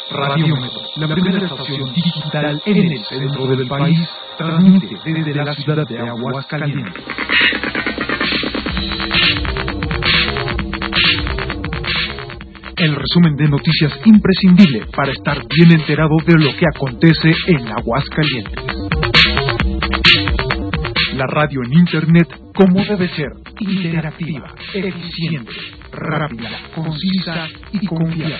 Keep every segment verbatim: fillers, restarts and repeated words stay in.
Radiómetro, la primera estación digital en el centro del país, transmite desde la ciudad de Aguascalientes. El resumen de noticias imprescindible para estar bien enterado de lo que acontece en Aguascalientes. La radio en internet como debe ser, interactiva, eficiente, rápida, concisa y confiable.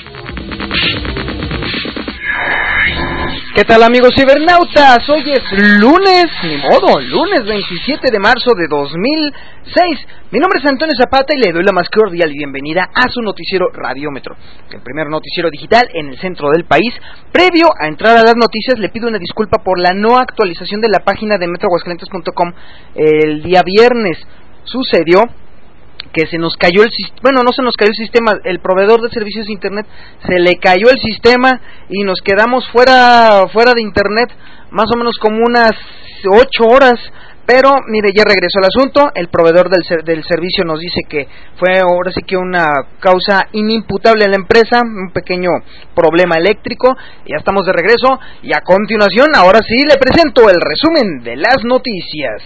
¿Qué tal, amigos cibernautas? Hoy es lunes, ni modo, lunes veintisiete de marzo de dos mil seis. Mi nombre es Antonio Zapata y le doy la más cordial bienvenida a su noticiero Radiómetro, el primer noticiero digital en el centro del país. Previo a entrar a las noticias, le pido una disculpa por la no actualización de la página de metro aguascalientes punto com el día viernes. Sucedió que se nos cayó el sistema, bueno, no se nos cayó el sistema, el proveedor de servicios de internet se le cayó el sistema y nos quedamos fuera fuera de internet más o menos como unas ocho horas, pero mire, ya regresó el asunto. El proveedor del, del servicio nos dice que fue ahora sí que una causa inimputable en la empresa, un pequeño problema eléctrico. Ya estamos de regreso y a continuación, ahora sí, le presento el resumen de las noticias.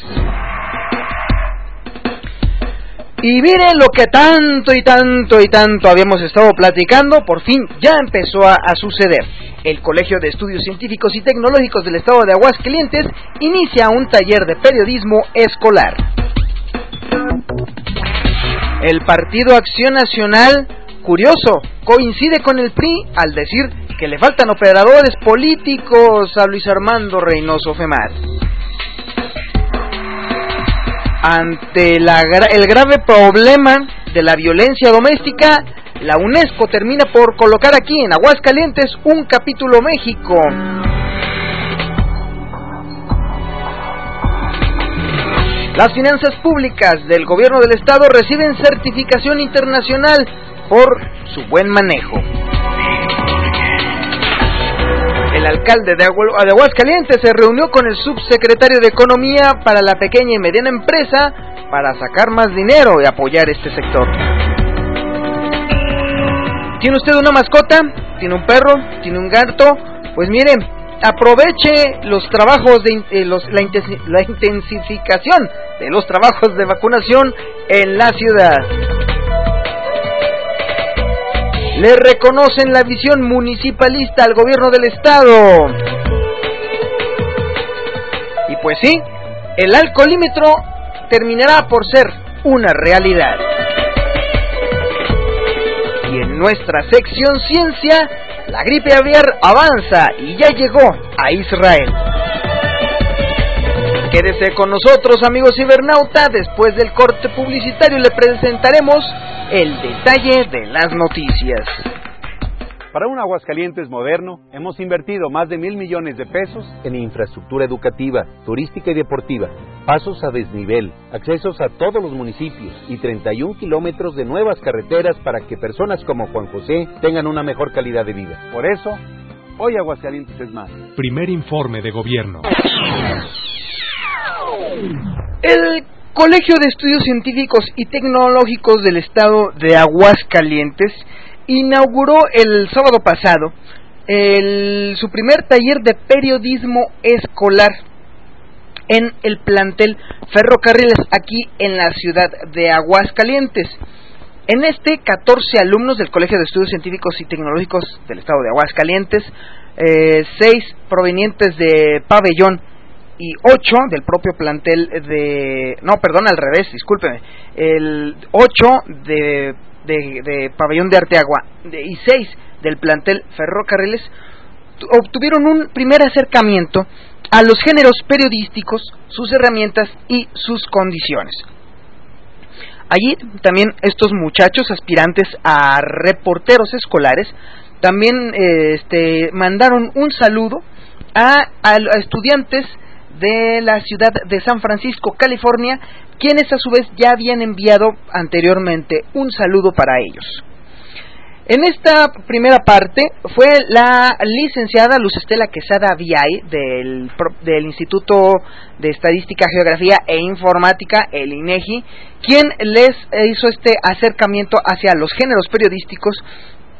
Y miren lo que tanto y tanto y tanto habíamos estado platicando, por fin ya empezó a, a suceder. El Colegio de Estudios Científicos y Tecnológicos del Estado de Aguascalientes inicia un taller de periodismo escolar. El Partido Acción Nacional, curioso, coincide con el P R I al decir que le faltan operadores políticos a Luis Armando Reynoso Femat. Ante la, el grave problema de la violencia doméstica, la UNESCO termina por colocar aquí en Aguascalientes un capítulo México. Las finanzas públicas del gobierno del estado reciben certificación internacional por su buen manejo. El alcalde de Aguascalientes se reunió con el subsecretario de Economía para la pequeña y mediana empresa para sacar más dinero y apoyar este sector. ¿Tiene usted una mascota? ¿Tiene un perro? ¿Tiene un gato? Pues mire, aproveche los trabajos de eh, los, la, intensi- la intensificación de los trabajos de vacunación en la ciudad. Le reconocen la visión municipalista al gobierno del estado. Y pues sí, el alcoholímetro terminará por ser una realidad. Y en nuestra sección ciencia, la gripe aviar avanza y ya llegó a Israel. Quédese con nosotros, amigos cibernauta. Después del corte publicitario le presentaremos el detalle de las noticias. Para un Aguascalientes moderno, hemos invertido más de mil millones de pesos en infraestructura educativa, turística y deportiva, pasos a desnivel, accesos a todos los municipios y treinta y un kilómetros de nuevas carreteras para que personas como Juan José tengan una mejor calidad de vida. Por eso, hoy Aguascalientes es más. Primer informe de gobierno. El Colegio de Estudios Científicos y Tecnológicos del Estado de Aguascalientes inauguró el sábado pasado el, su primer taller de periodismo escolar en el plantel Ferrocarriles aquí en la ciudad de Aguascalientes. En este, catorce alumnos del Colegio de Estudios Científicos y Tecnológicos del Estado de Aguascalientes, eh, seis provenientes de Pabellón y ocho del propio plantel de... No, perdón, al revés, discúlpeme. El ocho de, de, de Pabellón de Arteagua de, y seis del plantel Ferrocarriles obtuvieron un primer acercamiento a los géneros periodísticos, sus herramientas y sus condiciones. Allí también estos muchachos aspirantes a reporteros escolares también eh, este, mandaron un saludo a, a, a estudiantes de la ciudad de San Francisco, California, quienes a su vez ya habían enviado anteriormente un saludo para ellos. En esta primera parte fue la licenciada Luz Estela Quesada Viay del, del Instituto de Estadística, Geografía e Informática, el INEGI, quien les hizo este acercamiento hacia los géneros periodísticos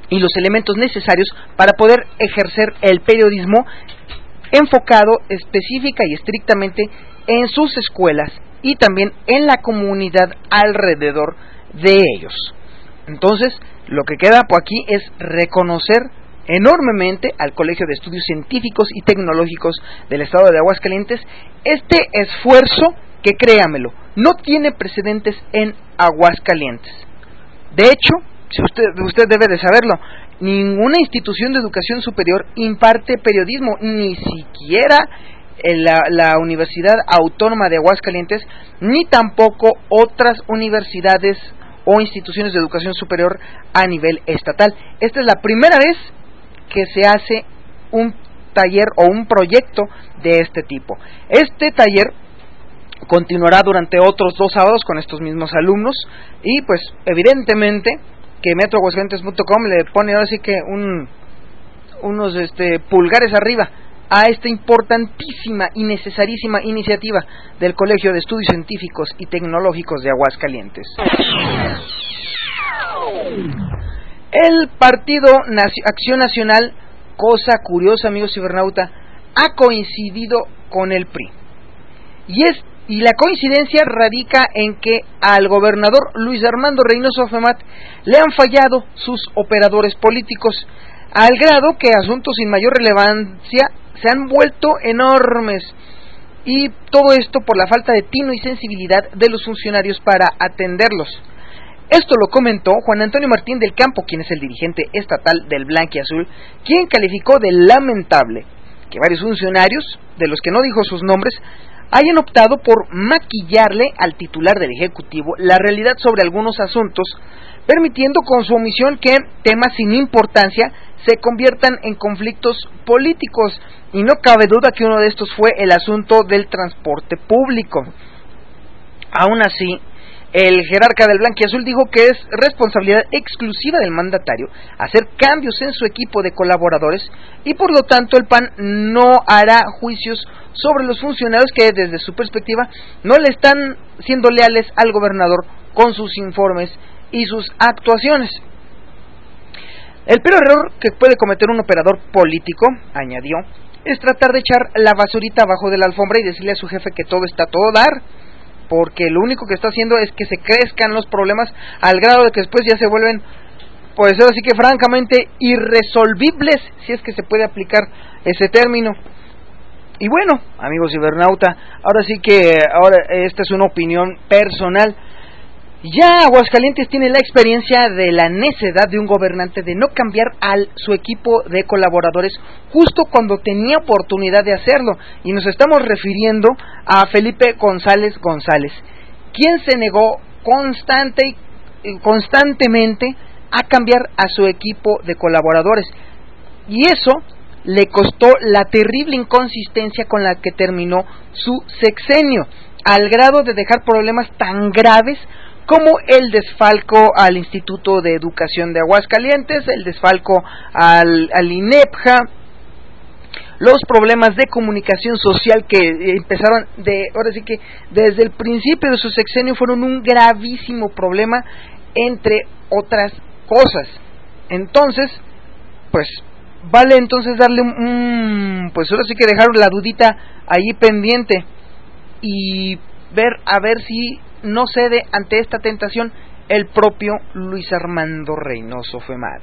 y los elementos necesarios para poder ejercer el periodismo enfocado específica y estrictamente en sus escuelas y también en la comunidad alrededor de ellos. Entonces, lo que queda por aquí es reconocer enormemente al Colegio de Estudios Científicos y Tecnológicos del Estado de Aguascalientes este esfuerzo que, créamelo, no tiene precedentes en Aguascalientes. De hecho, si usted, usted debe de saberlo, ninguna institución de educación superior imparte periodismo, ni siquiera la, la Universidad Autónoma de Aguascalientes, ni tampoco otras universidades o instituciones de educación superior a nivel estatal. Esta es la primera vez que se hace un taller o un proyecto de este tipo. Este taller continuará durante otros dos sábados con estos mismos alumnos y pues evidentemente que metro aguascalientes punto com le pone ahora sí que un, unos este, pulgares arriba a esta importantísima y necesarísima iniciativa del Colegio de Estudios Científicos y Tecnológicos de Aguascalientes. El Partido Naci- Acción Nacional, cosa curiosa, amigos cibernauta, ha coincidido con el P R I. Y es y la coincidencia radica en que al gobernador Luis Armando Reynoso Femat le han fallado sus operadores políticos, al grado que asuntos sin mayor relevancia se han vuelto enormes, y todo esto por la falta de tino y sensibilidad de los funcionarios para atenderlos. Esto lo comentó Juan Antonio Martín del Campo, quien es el dirigente estatal del Blanquiazul, quien calificó de lamentable que varios funcionarios, de los que no dijo sus nombres, hayan optado por maquillarle al titular del Ejecutivo la realidad sobre algunos asuntos, permitiendo con su omisión que temas sin importancia se conviertan en conflictos políticos, y no cabe duda que uno de estos fue el asunto del transporte público. Aún así, el jerarca del Blanquiazul dijo que es responsabilidad exclusiva del mandatario hacer cambios en su equipo de colaboradores y por lo tanto el P A N no hará juicios sobre los funcionarios que desde su perspectiva no le están siendo leales al gobernador con sus informes y sus actuaciones. El peor error que puede cometer un operador político, añadió, es tratar de echar la basurita abajo de la alfombra y decirle a su jefe que todo está a todo dar, porque lo único que está haciendo es que se crezcan los problemas al grado de que después ya se vuelven, pues así que francamente irresolvibles, si es que se puede aplicar ese término. Y bueno, amigos cibernauta, ahora sí que ahora esta es una opinión personal. Ya Aguascalientes tiene la experiencia de la necedad de un gobernante de no cambiar a su equipo de colaboradores justo cuando tenía oportunidad de hacerlo, y nos estamos refiriendo a Felipe González González, quien se negó constante y constantemente a cambiar a su equipo de colaboradores, y eso le costó la terrible inconsistencia con la que terminó su sexenio, al grado de dejar problemas tan graves como el desfalco al Instituto de Educación de Aguascalientes, el desfalco al, al INEPJA, los problemas de comunicación social que empezaron de, ahora sí que desde el principio de su sexenio fueron un gravísimo problema, entre otras cosas. Entonces, pues, vale entonces darle un, un pues ahora sí que dejar la dudita allí pendiente y ver a ver si no cede ante esta tentación el propio Luis Armando Reynoso Femat.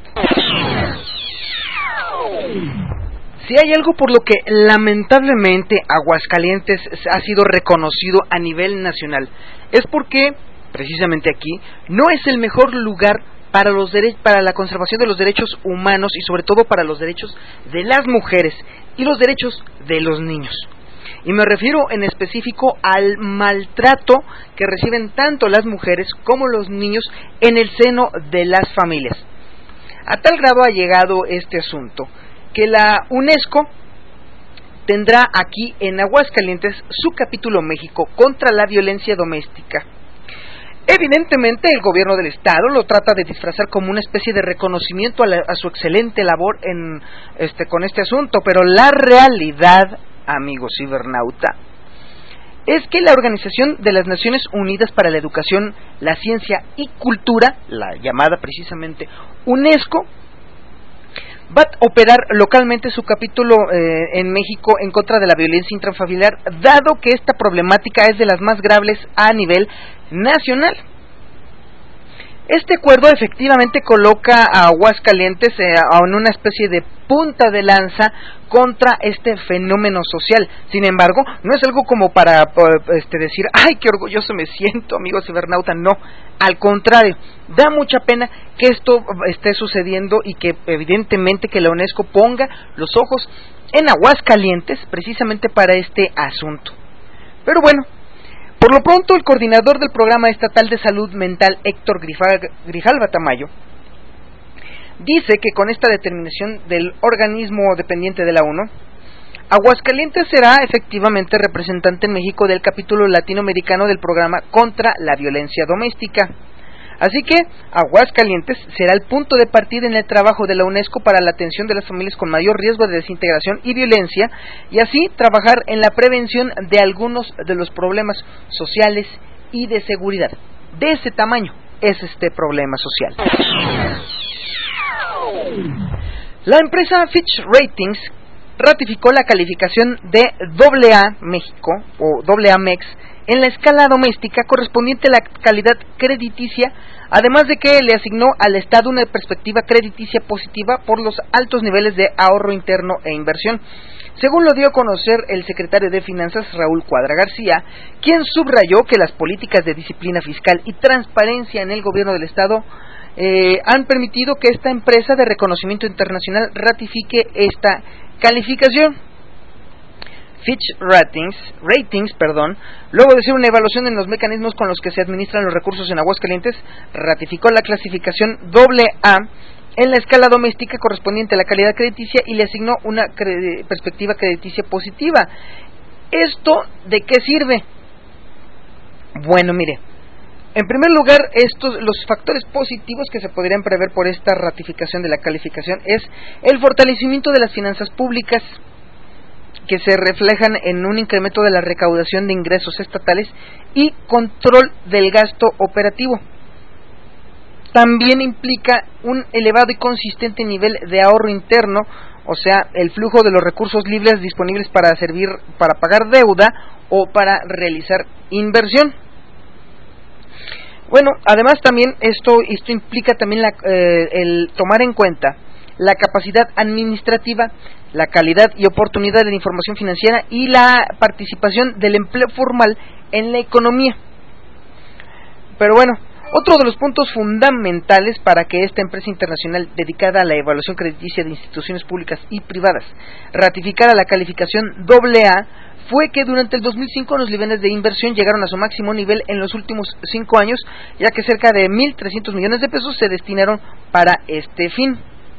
Si hay algo por lo que lamentablemente Aguascalientes ha sido reconocido a nivel nacional, es porque precisamente aquí no es el mejor lugar para los dere- para la conservación de los derechos humanos y sobre todo para los derechos de las mujeres y los derechos de los niños. Y me refiero en específico al maltrato que reciben tanto las mujeres como los niños en el seno de las familias. A tal grado ha llegado este asunto que la UNESCO tendrá aquí en Aguascalientes su capítulo México contra la violencia doméstica. Evidentemente el gobierno del estado lo trata de disfrazar como una especie de reconocimiento a, la, a su excelente labor en este con este asunto, pero la realidad, amigos cibernauta, es que la Organización de las Naciones Unidas para la Educación, la Ciencia y Cultura, la llamada precisamente UNESCO, va a operar localmente su capítulo eh, en México en contra de la violencia intrafamiliar, dado que esta problemática es de las más graves a nivel nacional. Este acuerdo efectivamente coloca a Aguascalientes eh, en una especie de punta de lanza contra este fenómeno social. Sin embargo, no es algo como para este, decir, ¡ay, qué orgulloso me siento, amigo cibernauta! No, al contrario, da mucha pena que esto esté sucediendo y que evidentemente que la UNESCO ponga los ojos en Aguascalientes precisamente para este asunto. Pero bueno, por lo pronto, el coordinador del Programa Estatal de Salud Mental, Héctor Grijalva Tamayo, dice que con esta determinación del organismo dependiente de la ONU, Aguascalientes será efectivamente representante en México del capítulo latinoamericano del Programa contra la Violencia Doméstica. Así que Aguascalientes será el punto de partida en el trabajo de la UNESCO para la atención de las familias con mayor riesgo de desintegración y violencia, y así trabajar en la prevención de algunos de los problemas sociales y de seguridad. De ese tamaño es este problema social. La empresa Fitch Ratings ratificó la calificación de doble A México o doble A MEX en la escala doméstica correspondiente a la calidad crediticia, además de que le asignó al Estado una perspectiva crediticia positiva por los altos niveles de ahorro interno e inversión, según lo dio a conocer el secretario de Finanzas Raúl Cuadra García, quien subrayó que las políticas de disciplina fiscal y transparencia en el gobierno del Estado eh, han permitido que esta empresa de reconocimiento internacional ratifique esta calificación. Fitch Ratings, Ratings, perdón, luego de hacer una evaluación en los mecanismos con los que se administran los recursos en Aguascalientes, ratificó la clasificación doble A en la escala doméstica correspondiente a la calidad crediticia y le asignó una cre- perspectiva crediticia positiva. ¿Esto de qué sirve? Bueno, mire, en primer lugar, estos, los factores positivos que se podrían prever por esta ratificación de la calificación es el fortalecimiento de las finanzas públicas, que se reflejan en un incremento de la recaudación de ingresos estatales y control del gasto operativo. También implica un elevado y consistente nivel de ahorro interno, o sea, el flujo de los recursos libres disponibles para servir, para pagar deuda o para realizar inversión. Bueno, además también esto, esto implica también la, eh, el tomar en cuenta la capacidad administrativa, la calidad y oportunidad de la información financiera y la participación del empleo formal en la economía. Pero bueno, otro de los puntos fundamentales para que esta empresa internacional dedicada a la evaluación crediticia de instituciones públicas y privadas ratificara la calificación doble A fue que durante el dos mil cinco los niveles de inversión llegaron a su máximo nivel en los últimos cinco años, ya que cerca de mil trescientos millones de pesos se destinaron para este fin.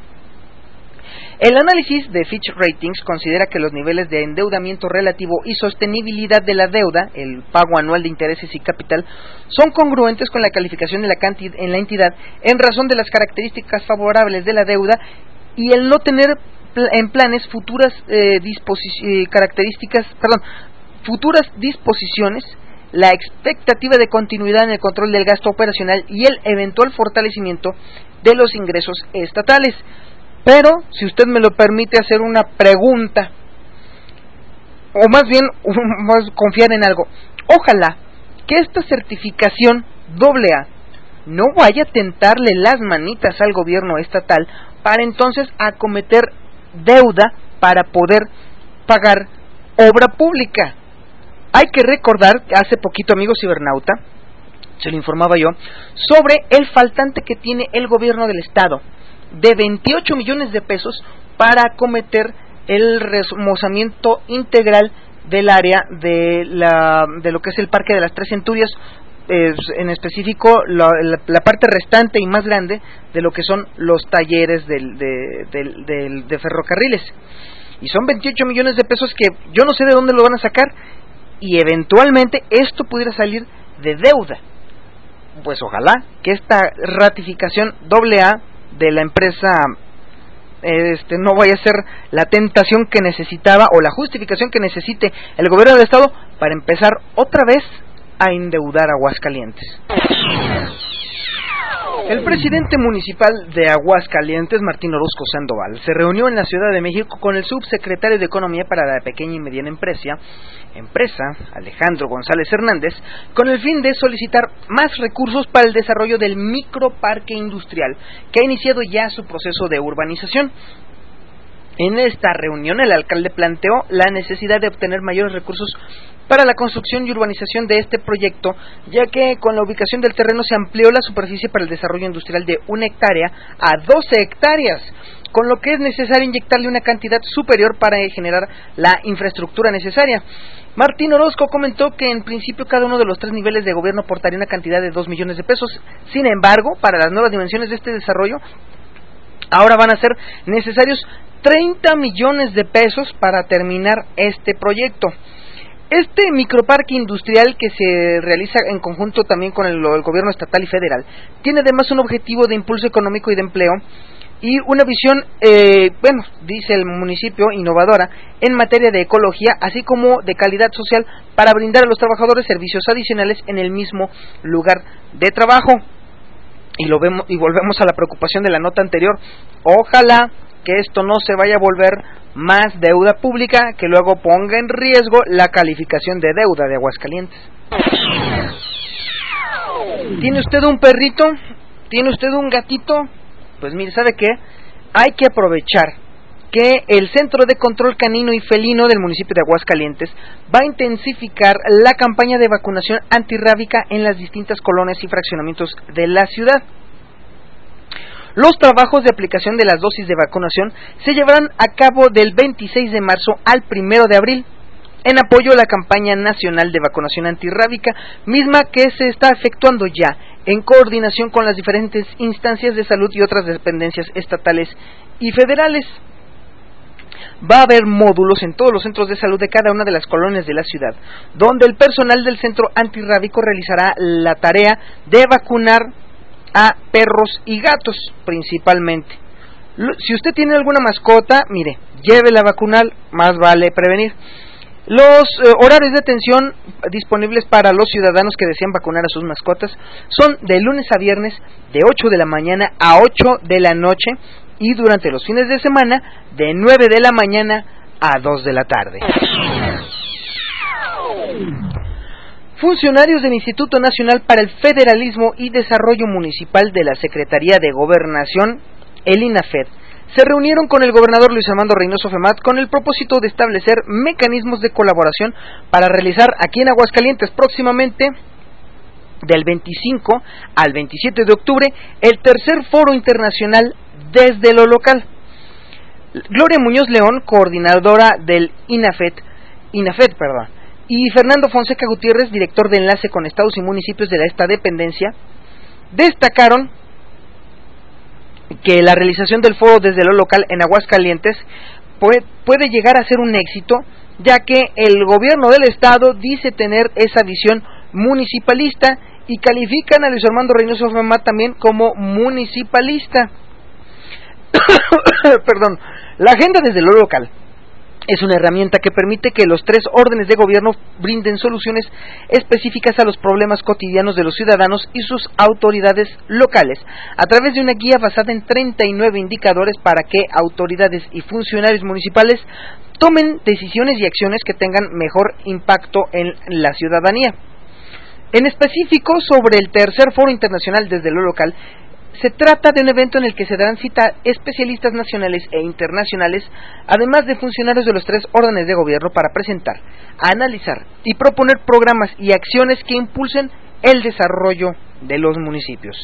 El análisis de Fitch Ratings considera que los niveles de endeudamiento relativo y sostenibilidad de la deuda, el pago anual de intereses y capital, son congruentes con la calificación de la cantidad en la entidad en razón de las características favorables de la deuda y el no tener pl- en planes futuras eh, disposi- eh, características, perdón, futuras disposiciones, la expectativa de continuidad en el control del gasto operacional y el eventual fortalecimiento de los ingresos estatales. Pero, si usted me lo permite hacer una pregunta, o más bien más confiar en algo, ojalá que esta certificación doble A no vaya a tentarle las manitas al gobierno estatal para entonces acometer deuda para poder pagar obra pública. Hay que recordar que hace poquito, amigo cibernauta, se lo informaba yo, sobre el faltante que tiene el gobierno del estado de veintiocho millones de pesos para acometer el remozamiento integral del área de la de lo que es el Parque de las Tres Centurias, eh, en específico la, la, la parte restante y más grande de lo que son los talleres del, de, del, del, de ferrocarriles. Y son veintiocho millones de pesos que yo no sé de dónde lo van a sacar, y eventualmente esto pudiera salir de deuda. Pues ojalá que esta ratificación doble A de la empresa este no vaya a ser la tentación que necesitaba o la justificación que necesite el gobierno del estado para empezar otra vez a endeudar a Aguascalientes. El presidente municipal de Aguascalientes, Martín Orozco Sandoval, se reunió en la Ciudad de México con el subsecretario de Economía para la Pequeña y Mediana Empresa, empresa Alejandro González Hernández, con el fin de solicitar más recursos para el desarrollo del microparque industrial, que ha iniciado ya su proceso de urbanización. En esta reunión, el alcalde planteó la necesidad de obtener mayores recursos para la construcción y urbanización de este proyecto, ya que con la ubicación del terreno se amplió la superficie para el desarrollo industrial de una hectárea a doce hectáreas, con lo que es necesario inyectarle una cantidad superior para generar la infraestructura necesaria. Martín Orozco comentó que en principio cada uno de los tres niveles de gobierno aportaría una cantidad de dos millones de pesos. Sin embargo, para las nuevas dimensiones de este desarrollo, ahora van a ser necesarios treinta millones de pesos para terminar este proyecto. Este microparque industrial, que se realiza en conjunto también con el, el gobierno estatal y federal, tiene además un objetivo de impulso económico y de empleo y una visión, eh, bueno, dice el municipio, innovadora en materia de ecología, así como de calidad social, para brindar a los trabajadores servicios adicionales en el mismo lugar de trabajo. Y lo vemos y volvemos a la preocupación de la nota anterior. Ojalá que esto no se vaya a volver más deuda pública que luego ponga en riesgo la calificación de deuda de Aguascalientes. ¿Tiene usted un perrito? ¿Tiene usted un gatito? Pues mire, ¿sabe qué? Hay que aprovechar que el Centro de Control Canino y Felino del municipio de Aguascalientes va a intensificar la campaña de vacunación antirrábica en las distintas colonias y fraccionamientos de la ciudad. Los trabajos de aplicación de las dosis de vacunación se llevarán a cabo del veintiséis de marzo al primero de abril, en apoyo a la campaña nacional de vacunación antirrábica, misma que se está efectuando ya en coordinación con las diferentes instancias de salud y otras dependencias estatales y federales. Va a haber módulos en todos los centros de salud de cada una de las colonias de la ciudad, donde el personal del centro antirrábico realizará la tarea de vacunar a perros y gatos principalmente. Si usted tiene alguna mascota, mire, llévela a vacunar, más vale prevenir. Los eh, horarios de atención disponibles para los ciudadanos que desean vacunar a sus mascotas son de lunes a viernes de ocho de la mañana a ocho de la noche y durante los fines de semana de nueve de la mañana a dos de la tarde. Funcionarios del Instituto Nacional para el Federalismo y Desarrollo Municipal de la Secretaría de Gobernación, el INAFED, se reunieron con el gobernador Luis Armando Reynoso Femat con el propósito de establecer mecanismos de colaboración para realizar aquí en Aguascalientes próximamente, del veinticinco al veintisiete de octubre, el tercer foro internacional desde lo local. Gloria Muñoz León, coordinadora del INAFED, INAFED, perdón, y Fernando Fonseca Gutiérrez, director de enlace con estados y municipios de esta dependencia, destacaron que la realización del foro desde lo local en Aguascalientes puede, puede llegar a ser un éxito, ya que el gobierno del estado dice tener esa visión municipalista y califican a Luis Armando Reynoso Femat también como municipalista. Perdón, la agenda desde lo local es una herramienta que permite que los tres órdenes de gobierno brinden soluciones específicas a los problemas cotidianos de los ciudadanos y sus autoridades locales, a través de una guía basada en treinta y nueve indicadores para que autoridades y funcionarios municipales tomen decisiones y acciones que tengan mejor impacto en la ciudadanía. En específico, sobre el tercer foro internacional desde lo local, se trata de un evento en el que se darán cita especialistas nacionales e internacionales, además de funcionarios de los tres órdenes de gobierno, para presentar, analizar y proponer programas y acciones que impulsen el desarrollo de los municipios.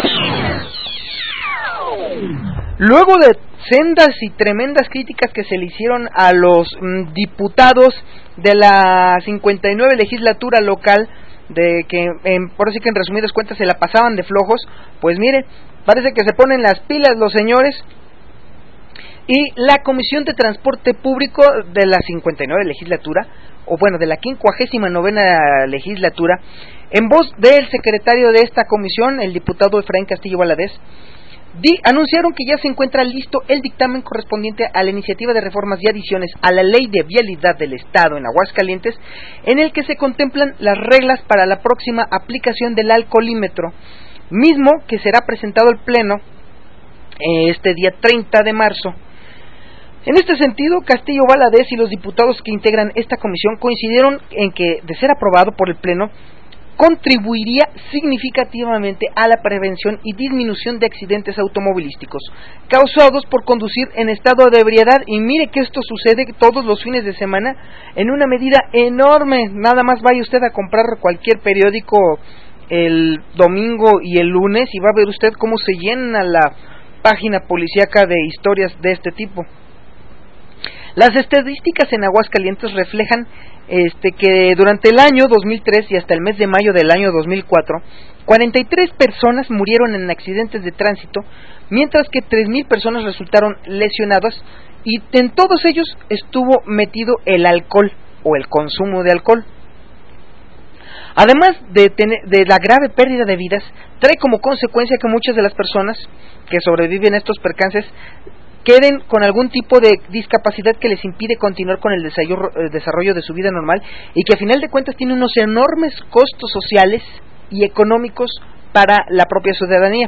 Luego de sendas y tremendas críticas que se le hicieron a los mm, diputados de la cincuenta y nueve legislatura local, de que en, por así que en resumidas cuentas se la pasaban de flojos, pues mire, parece que se ponen las pilas los señores, y la Comisión de Transporte Público de la cincuenta y nueve legislatura, o bueno, de la quincuagésima novena legislatura, en voz del secretario de esta comisión, el diputado Efraín Castillo Valadez, Di, anunciaron que ya se encuentra listo el dictamen correspondiente a la iniciativa de reformas y adiciones a la Ley de Vialidad del Estado en Aguascalientes, en el que se contemplan las reglas para la próxima aplicación del alcoholímetro, mismo que será presentado al Pleno eh, este día treinta de marzo. En este sentido, Castillo Valadez y los diputados que integran esta comisión coincidieron en que, de ser aprobado por el Pleno, contribuiría significativamente a la prevención y disminución de accidentes automovilísticos causados por conducir en estado de ebriedad. Y mire que esto sucede todos los fines de semana en una medida enorme. Nada más vaya usted a comprar cualquier periódico el domingo y el lunes y va a ver usted cómo se llena la página policíaca de historias de este tipo. Las estadísticas en Aguascalientes reflejan este, que durante el año dos mil tres y hasta el mes de mayo del año dos mil cuatro, cuarenta y tres personas murieron en accidentes de tránsito, mientras que tres mil personas resultaron lesionadas, y en todos ellos estuvo metido el alcohol o el consumo de alcohol. Además de, tener, de la grave pérdida de vidas, trae como consecuencia que muchas de las personas que sobreviven a estos percances queden con algún tipo de discapacidad que les impide continuar con el desarrollo de su vida normal, y que a final de cuentas tiene unos enormes costos sociales y económicos para la propia ciudadanía.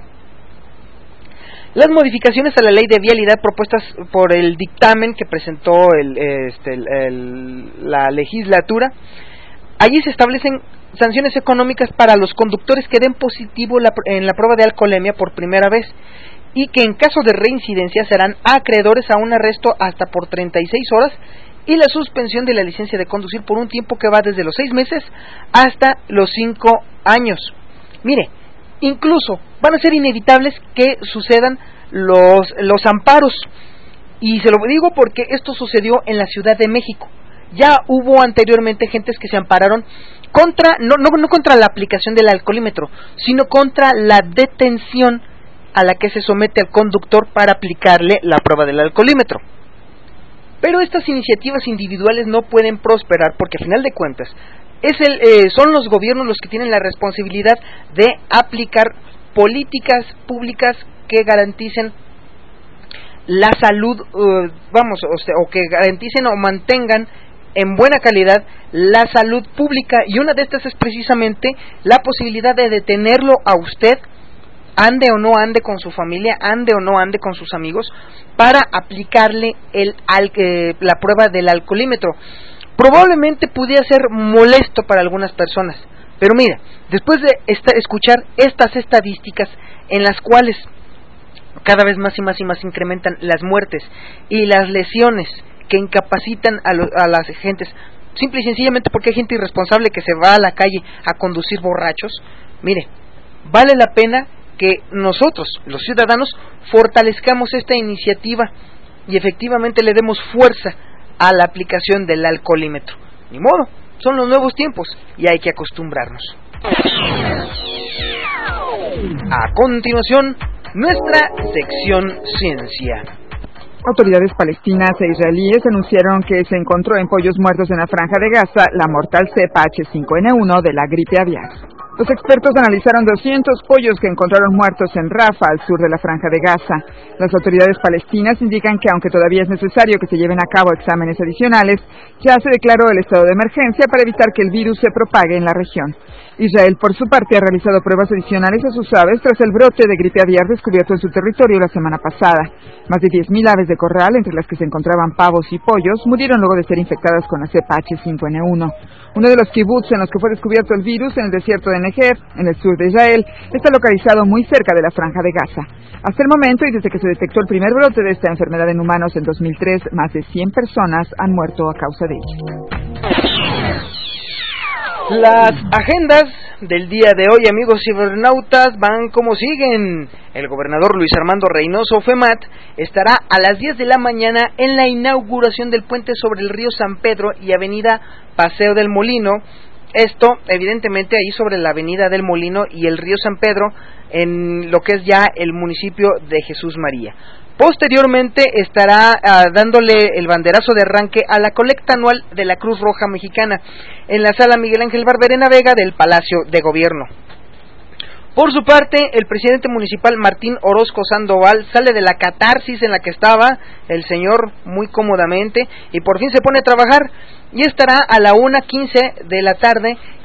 Las modificaciones a la ley de vialidad propuestas por el dictamen que presentó el, este, el, el, la legislatura, allí se establecen sanciones económicas para los conductores que den positivo la, en la prueba de alcoholemia por primera vez, y que en caso de reincidencia serán acreedores a un arresto hasta por treinta y seis horas y la suspensión de la licencia de conducir por un tiempo que va desde los seis meses hasta los cinco años. Mire, incluso van a ser inevitables que sucedan los, los amparos, y se lo digo porque esto sucedió en la Ciudad de México. Ya hubo anteriormente gentes que se ampararon contra, no, no, no contra la aplicación del alcoholímetro, sino contra la detención a la que se somete al conductor para aplicarle la prueba del alcoholímetro. Pero estas iniciativas individuales no pueden prosperar porque, a final de cuentas, es el, eh, son los gobiernos los que tienen la responsabilidad de aplicar políticas públicas que garanticen la salud, uh, vamos, o, sea, o que garanticen o mantengan en buena calidad la salud pública, y una de estas es precisamente la posibilidad de detenerlo a usted, ande o no ande con su familia, ande o no ande con sus amigos, para aplicarle el, al, eh, la prueba del alcoholímetro. Probablemente pudiera ser molesto para algunas personas, pero mira, después de esta, escuchar estas estadísticas en las cuales cada vez más y más y más incrementan las muertes y las lesiones que incapacitan a, lo, a las gentes, simple y sencillamente porque hay gente irresponsable que se va a la calle a conducir borrachos, mire, vale la pena que nosotros, los ciudadanos, fortalezcamos esta iniciativa y efectivamente le demos fuerza a la aplicación del alcoholímetro. Ni modo, son los nuevos tiempos y hay que acostumbrarnos. A continuación, nuestra sección Ciencia. Autoridades palestinas e israelíes anunciaron que se encontró en pollos muertos en la Franja de Gaza la mortal cepa H cinco N uno de la gripe aviar. Los expertos analizaron doscientos pollos que encontraron muertos en Rafah, al sur de la Franja de Gaza. Las autoridades palestinas indican que, aunque todavía es necesario que se lleven a cabo exámenes adicionales, ya se declaró el estado de emergencia para evitar que el virus se propague en la región. Israel, por su parte, ha realizado pruebas adicionales a sus aves tras el brote de gripe aviar descubierto en su territorio la semana pasada. Más de diez mil aves de corral, entre las que se encontraban pavos y pollos, murieron luego de ser infectadas con la cepa H cinco N uno. Uno de los kibbutz en los que fue descubierto el virus, en el desierto de Negev, en el sur de Israel, está localizado muy cerca de la Franja de Gaza. Hasta el momento, y desde que se detectó el primer brote de esta enfermedad en humanos en dos mil tres, más de cien personas han muerto a causa de ella. Las agendas del día de hoy, amigos cibernautas, van como siguen. El gobernador Luis Armando Reynoso Femat estará a las diez de la mañana en la inauguración del puente sobre el río San Pedro y avenida Paseo del Molino. Esto, evidentemente, ahí sobre la avenida del Molino y el río San Pedro, en lo que es ya el municipio de Jesús María. Posteriormente estará uh, dándole el banderazo de arranque a la colecta anual de la Cruz Roja Mexicana en la sala Miguel Ángel Barberena Vega del Palacio de Gobierno. Por su parte, el presidente municipal Martín Orozco Sandoval sale de la catarsis en la que estaba el señor muy cómodamente y por fin se pone a trabajar, y estará a la una quince de la tarde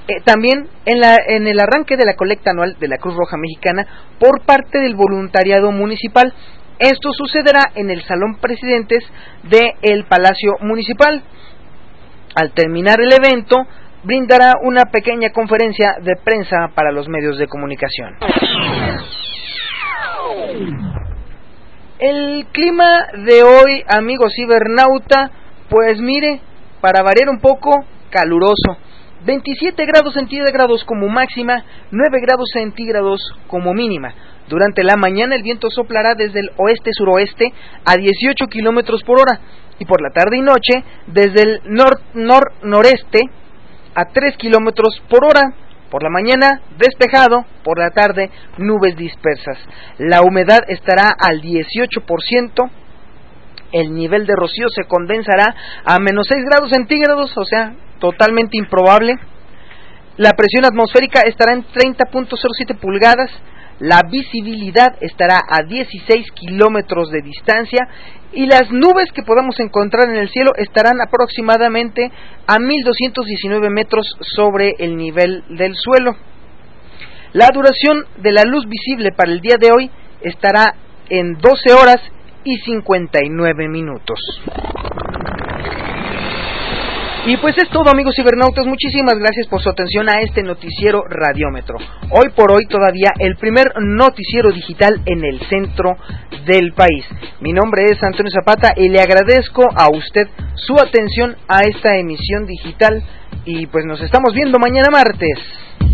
eh, también en, la, en el arranque de la colecta anual de la Cruz Roja Mexicana por parte del voluntariado municipal. Esto sucederá en el Salón Presidentes del Palacio Municipal. Al terminar el evento, brindará una pequeña conferencia de prensa para los medios de comunicación. El clima de hoy, amigos cibernauta, pues mire, para variar un poco, caluroso. veintisiete grados centígrados como máxima, nueve grados centígrados como mínima. Durante la mañana el viento soplará desde el oeste-suroeste a dieciocho kilómetros por hora y por la tarde y noche desde el nor-nor-noreste a tres kilómetros por hora. Por la mañana despejado, por la tarde nubes dispersas. La humedad estará al dieciocho por ciento. El nivel de rocío se condensará a menos seis grados centígrados, o sea, totalmente improbable. La presión atmosférica estará en treinta punto cero siete pulgadas. La visibilidad estará a dieciséis kilómetros de distancia y las nubes que podamos encontrar en el cielo estarán aproximadamente a mil doscientos diecinueve metros sobre el nivel del suelo. La duración de la luz visible para el día de hoy estará en doce horas y cincuenta y nueve minutos. Y pues es todo, amigos cibernautas. Muchísimas gracias por su atención a este noticiero Radiómetro. Hoy por hoy todavía el primer noticiero digital en el centro del país. Mi nombre es Antonio Zapata y le agradezco a usted su atención a esta emisión digital. Y pues nos estamos viendo mañana martes.